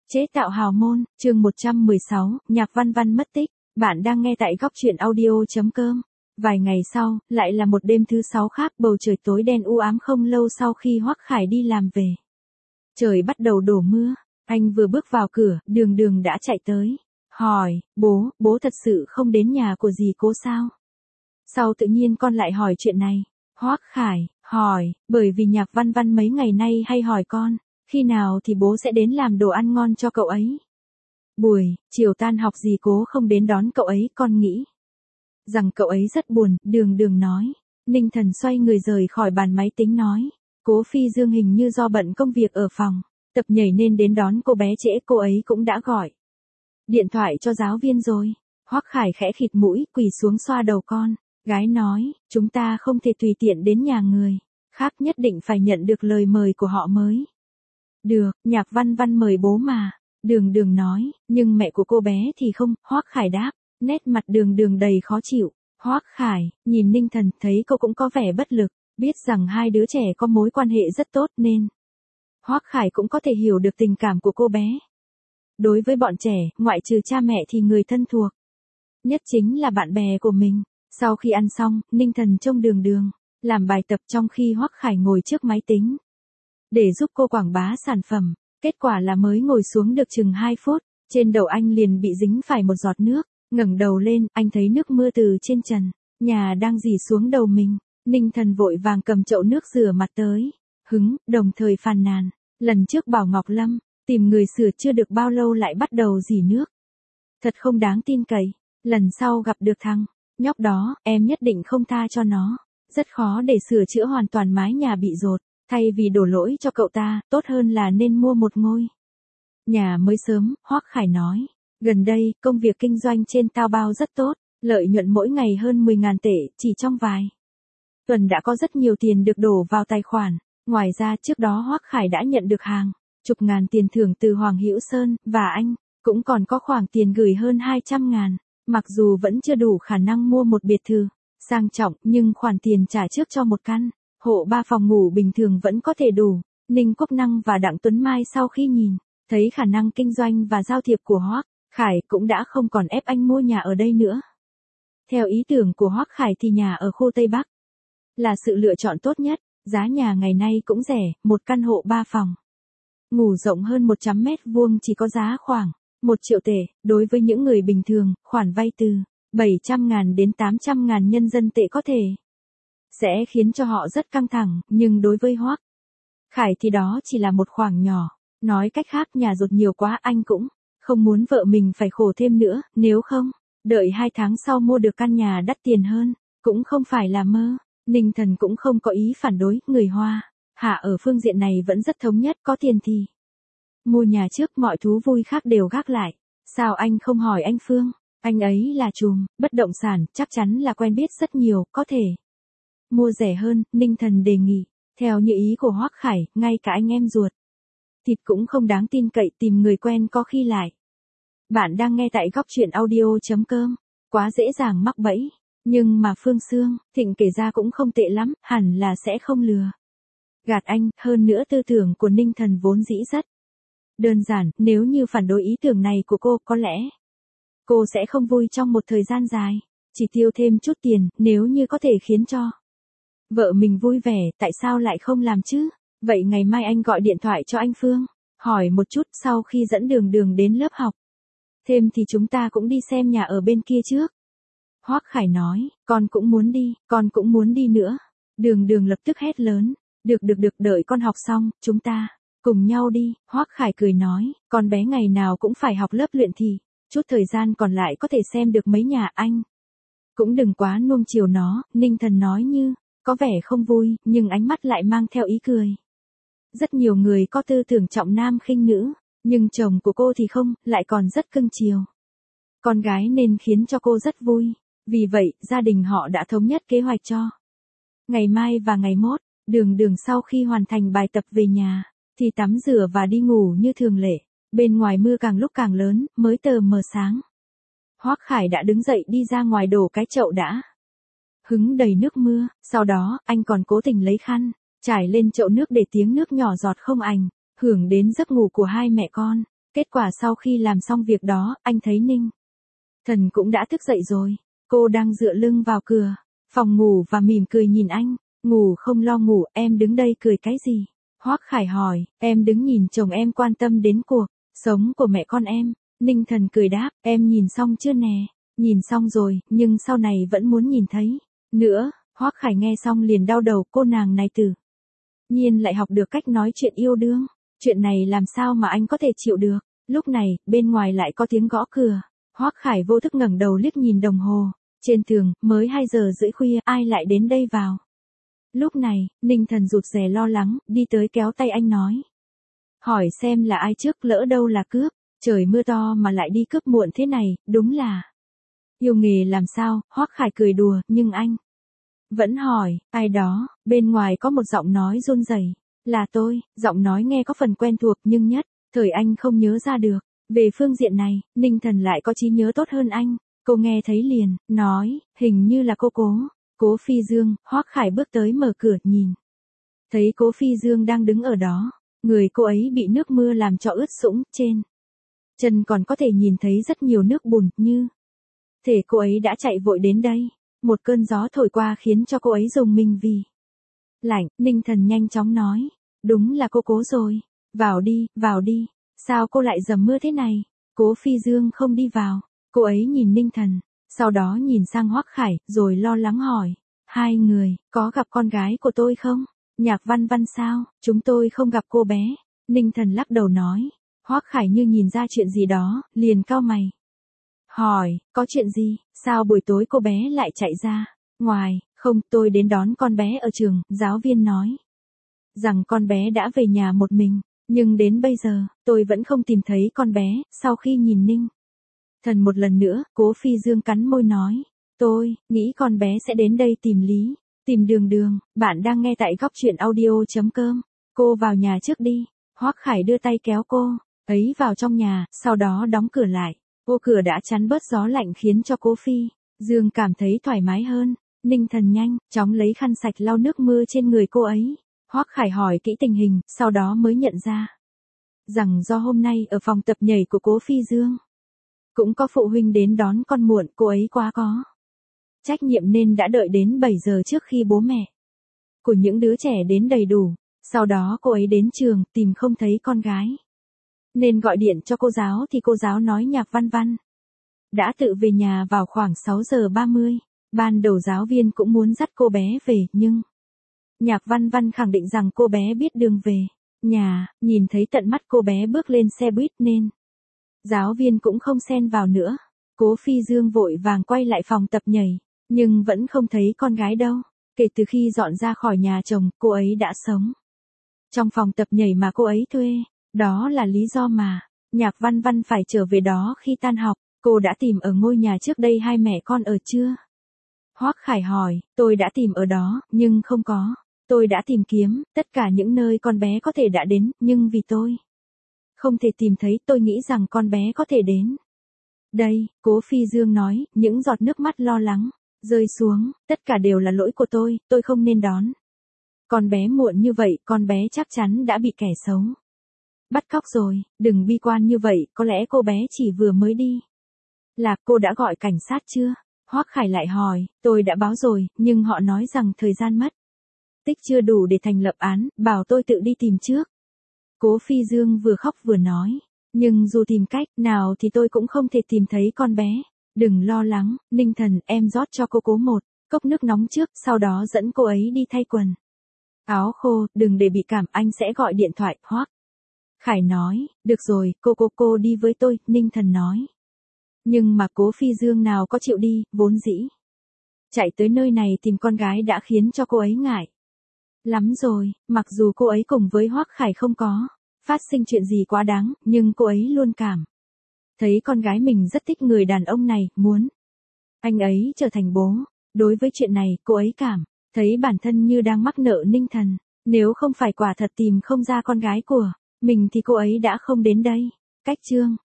Chế tạo hào môn, chương 116, Nhạc Văn Văn mất tích. Bạn đang nghe tại góc truyện audio.com. Vài ngày sau, lại là một đêm thứ 6 khác, bầu trời tối đen u ám không lâu sau khi Hoắc Khải đi làm về. Trời bắt đầu đổ mưa, anh vừa bước vào cửa, Đường Đường đã chạy tới. Hỏi, bố thật sự không đến nhà của dì Cố sao? Sao tự nhiên con lại hỏi chuyện này? Hoắc Khải, hỏi, bởi vì Nhạc Văn Văn mấy ngày nay hay hỏi con. Khi nào thì bố sẽ đến làm đồ ăn ngon cho cậu ấy? Buổi chiều tan học dì Cố không đến đón cậu ấy, con nghĩ rằng cậu ấy rất buồn, Đường Đường nói. Ninh Thần xoay người rời khỏi bàn máy tính nói. Cố Phi Dương hình như do bận công việc ở phòng tập nhảy nên đến đón cô bé trễ, cô ấy cũng đã gọi điện thoại cho giáo viên rồi. Hoắc Khải khẽ khịt mũi, quỳ xuống xoa đầu con. Gái nói, chúng ta không thể tùy tiện đến nhà người khác, nhất định phải nhận được lời mời của họ mới được. Nhạc Văn Văn mời bố mà, Đường Đường nói, nhưng mẹ của cô bé thì không. Hoắc Khải đáp, nét mặt Đường Đường đầy khó chịu. Hoắc Khải nhìn Ninh Thần, thấy cô cũng có vẻ bất lực, biết rằng hai đứa trẻ có mối quan hệ rất tốt nên Hoắc Khải cũng có thể hiểu được tình cảm của cô bé. Đối với bọn trẻ, ngoại trừ cha mẹ thì người thân thuộc nhất chính là bạn bè của mình. Sau khi ăn xong, Ninh Thần trông Đường Đường làm bài tập trong khi Hoắc Khải ngồi trước máy tính để giúp cô quảng bá sản phẩm. Kết quả là mới ngồi xuống được chừng 2 phút, trên đầu anh liền bị dính phải một giọt nước. Ngẩng đầu lên, anh thấy nước mưa từ trên trần nhà đang rỉ xuống đầu mình. Ninh Thần vội vàng cầm chậu nước rửa mặt tới đồng thời phàn nàn, lần trước bảo Ngọc Lâm tìm người sửa chưa được bao lâu lại bắt đầu rỉ nước. Thật không đáng tin cậy, lần sau gặp được thằng nhóc đó, em nhất định không tha cho nó. Rất khó để sửa chữa hoàn toàn mái nhà bị dột. Thay vì đổ lỗi cho cậu ta, tốt hơn là nên mua một ngôi nhà mới sớm. Hoắc Khải nói, gần đây, công việc kinh doanh trên Taobao rất tốt, lợi nhuận mỗi ngày hơn 10.000 tệ, chỉ trong vài tuần đã có rất nhiều tiền được đổ vào tài khoản. Ngoài ra trước đó Hoắc Khải đã nhận được hàng chục ngàn tiền thưởng từ Hoàng Hữu Sơn, và anh cũng còn có khoảng tiền gửi hơn 200.000. Mặc dù vẫn chưa đủ khả năng mua một biệt thự sang trọng, nhưng khoản tiền trả trước cho một căn hộ 3 phòng ngủ bình thường vẫn có thể đủ. Ninh Quốc Năng và Đặng Tuấn Mai sau khi nhìn thấy khả năng kinh doanh và giao thiệp của Hoắc Khải cũng đã không còn ép anh mua nhà ở đây nữa. Theo ý tưởng của Hoắc Khải thì nhà ở khu Tây Bắc là sự lựa chọn tốt nhất. Giá nhà ngày nay cũng rẻ, một căn hộ 3 phòng ngủ rộng hơn 100 mét vuông chỉ có giá khoảng 1 triệu tệ. Đối với những người bình thường, khoản vay từ 700.000 đến 800.000 nhân dân tệ có thể sẽ khiến cho họ rất căng thẳng, nhưng đối với Hoắc Khải thì đó chỉ là một khoản nhỏ. Nói cách khác, nhà dột nhiều quá anh cũng không muốn vợ mình phải khổ thêm nữa, nếu không, đợi 2 tháng sau mua được căn nhà đắt tiền hơn, cũng không phải là mơ. Ninh Thần cũng không có ý phản đối, người Hoa Hạ ở phương diện này vẫn rất thống nhất, có tiền thì mua nhà trước, mọi thú vui khác đều gác lại. Sao anh không hỏi anh Phương? Anh ấy là trùm bất động sản, chắc chắn là quen biết rất nhiều, có thể mua rẻ hơn. Ninh Thần đề nghị. Theo như ý của Hoắc Khải, ngay cả anh em ruột thịt cũng không đáng tin cậy, tìm người quen có khi lại. Bạn đang nghe tại góc truyện audio.com. Quá dễ dàng mắc bẫy. Nhưng mà Phương Sương Thịnh kể ra cũng không tệ lắm, hẳn là sẽ không lừa gạt anh. Hơn nữa tư tưởng của Ninh Thần vốn dĩ rất đơn giản, nếu như phản đối ý tưởng này của cô, có lẽ cô sẽ không vui trong một thời gian dài. Chỉ tiêu thêm chút tiền, nếu như có thể khiến cho vợ mình vui vẻ, tại sao lại không làm chứ? Vậy ngày mai anh gọi điện thoại cho anh Phương, hỏi một chút, sau khi dẫn Đường Đường đến lớp học thêm thì chúng ta cũng đi xem nhà ở bên kia trước. Hoắc Khải nói, con cũng muốn đi nữa. Đường Đường lập tức hét lớn, được, đợi con học xong, chúng ta cùng nhau đi. Hoắc Khải cười nói, con bé ngày nào cũng phải học lớp luyện thì chút thời gian còn lại có thể xem được mấy nhà, anh cũng đừng quá nuông chiều nó. Ninh Thần nói như có vẻ không vui, nhưng ánh mắt lại mang theo ý cười. Rất nhiều người có tư tưởng trọng nam khinh nữ, nhưng chồng của cô thì không, lại còn rất cưng chiều con gái nên khiến cho cô rất vui. Vì vậy, gia đình họ đã thống nhất kế hoạch cho ngày mai và ngày mốt. Đường Đường sau khi hoàn thành bài tập về nhà thì tắm rửa và đi ngủ như thường lệ. Bên ngoài mưa càng lúc càng lớn, mới tờ mờ sáng. Hoắc Khải đã đứng dậy đi ra ngoài đổ cái chậu đã đầy nước mưa. Sau đó, anh còn cố tình lấy khăn trải lên chậu nước để tiếng nước nhỏ giọt không ảnh hưởng đến giấc ngủ của hai mẹ con. Kết quả sau khi làm xong việc đó, anh thấy Ninh Thần cũng đã thức dậy rồi. Cô đang dựa lưng vào cửa phòng ngủ và mỉm cười nhìn anh. Ngủ không lo ngủ, em đứng đây cười cái gì? Hoắc Khải hỏi, em đứng nhìn chồng em quan tâm đến cuộc sống của mẹ con em. Ninh Thần cười đáp, em nhìn xong chưa nè? Nhìn xong rồi, nhưng sau này vẫn muốn nhìn thấy nữa. Hoắc Khải nghe xong liền đau đầu, cô nàng này tự nhiên lại học được cách nói chuyện yêu đương. Chuyện này làm sao mà anh có thể chịu được? Lúc này, bên ngoài lại có tiếng gõ cửa. Hoắc Khải vô thức ngẩng đầu liếc nhìn đồng hồ. Trên tường, mới 2 giờ rưỡi khuya, ai lại đến đây vào? Lúc này, Ninh Thần rụt rè lo lắng, đi tới kéo tay anh nói. Hỏi xem là ai trước, lỡ đâu là cướp. Trời mưa to mà lại đi cướp muộn thế này, đúng là yêu nghề làm sao? Hoắc Khải cười đùa, nhưng anh vẫn hỏi, ai đó? Bên ngoài có một giọng nói run rẩy. Là tôi. Giọng nói nghe có phần quen thuộc nhưng nhất thời anh không nhớ ra được. Về phương diện này, Ninh Thần lại có trí nhớ tốt hơn anh. Cô nghe thấy liền, nói, hình như là Cố Phi Dương. Hoắc Khải bước tới mở cửa nhìn. Thấy Cố Phi Dương đang đứng ở đó. Người cô ấy bị nước mưa làm cho ướt sũng, trên chân còn có thể nhìn thấy rất nhiều nước bùn, như thể cô ấy đã chạy vội đến đây. Một cơn gió thổi qua khiến cho cô ấy rùng mình vì lạnh. Ninh Thần nhanh chóng nói, đúng là cô Cố rồi. Vào đi. Sao cô lại dầm mưa thế này? Cố Phi Dương không đi vào. Cô ấy nhìn Ninh Thần, sau đó nhìn sang Hoắc Khải, rồi lo lắng hỏi. Hai người, có gặp con gái của tôi không? Nhạc Văn Văn sao? Chúng tôi không gặp cô bé. Ninh Thần lắc đầu nói. Hoắc Khải như nhìn ra chuyện gì đó, liền cau mày. Hỏi, có chuyện gì? Sao buổi tối cô bé lại chạy ra ngoài? Không, tôi đến đón con bé ở trường. Giáo viên nói rằng con bé đã về nhà một mình. Nhưng đến bây giờ, tôi vẫn không tìm thấy con bé. Sau khi nhìn Ninh Thần một lần nữa, Cố Phi Dương cắn môi nói. Tôi nghĩ con bé sẽ đến đây tìm Đường. Bạn đang nghe tại góc truyện audio.com. Cô vào nhà trước đi. Hoắc Khải đưa tay kéo cô ấy vào trong nhà, sau đó đóng cửa lại. Ô cửa đã chắn bớt gió lạnh khiến cho Cố Phi Dương cảm thấy thoải mái hơn. Ninh Thần nhanh chóng lấy khăn sạch lau nước mưa trên người cô ấy. Hoắc Khải hỏi kỹ tình hình, sau đó mới nhận ra rằng do hôm nay ở phòng tập nhảy của Cố Phi Dương cũng có phụ huynh đến đón con muộn, cô ấy quá có trách nhiệm nên đã đợi đến 7 giờ trước khi bố mẹ của những đứa trẻ đến đầy đủ. Sau đó cô ấy đến trường, tìm không thấy con gái, nên gọi điện cho cô giáo thì cô giáo nói Nhạc Văn Văn đã tự về nhà vào khoảng 6 giờ 30. Ban đầu giáo viên cũng muốn dắt cô bé về, nhưng Nhạc Văn Văn khẳng định rằng cô bé biết đường về nhà. Nhìn thấy tận mắt cô bé bước lên xe buýt nên giáo viên cũng không xen vào nữa. Cố Phi Dương vội vàng quay lại phòng tập nhảy, nhưng vẫn không thấy con gái đâu. Kể từ khi dọn ra khỏi nhà chồng, cô ấy đã sống trong phòng tập nhảy mà cô ấy thuê. Đó là lý do mà Nhạc Văn Văn phải trở về đó khi tan học. Cô đã tìm ở ngôi nhà trước đây hai mẹ con ở chưa? Hoắc Khải hỏi, tôi đã tìm ở đó, nhưng không có. Tôi đã tìm kiếm tất cả những nơi con bé có thể đã đến, nhưng vì tôi không thể tìm thấy, tôi nghĩ rằng con bé có thể đến đây. Cố Phi Dương nói, những giọt nước mắt lo lắng rơi xuống. Tất cả đều là lỗi của tôi không nên đón con bé muộn như vậy, con bé chắc chắn đã bị kẻ xấu bắt cóc rồi. Đừng bi quan như vậy, có lẽ cô bé chỉ vừa mới đi lạc. Cô đã gọi cảnh sát chưa? Hoắc Khải lại hỏi, tôi đã báo rồi, nhưng họ nói rằng thời gian mất tích chưa đủ để thành lập án, bảo tôi tự đi tìm trước. Cố Phi Dương vừa khóc vừa nói, nhưng dù tìm cách nào thì tôi cũng không thể tìm thấy con bé. Đừng lo lắng, Ninh Thần, em rót cho cô Cố một cốc nước nóng trước, sau đó dẫn cô ấy đi thay quần áo khô, đừng để bị cảm, anh sẽ gọi điện thoại. Hoắc Khải nói, được rồi, cô đi với tôi. Ninh Thần nói. Nhưng mà Cố Phi Dương nào có chịu đi, vốn dĩ chạy tới nơi này tìm con gái đã khiến cho cô ấy ngại lắm rồi. Mặc dù cô ấy cùng với Hoắc Khải không có phát sinh chuyện gì quá đáng, nhưng cô ấy luôn cảm thấy con gái mình rất thích người đàn ông này, muốn anh ấy trở thành bố. Đối với chuyện này, cô ấy cảm thấy bản thân như đang mắc nợ Ninh Thần. Nếu không phải quả thật tìm không ra con gái của mình thì cô ấy đã không đến đây. Cách chương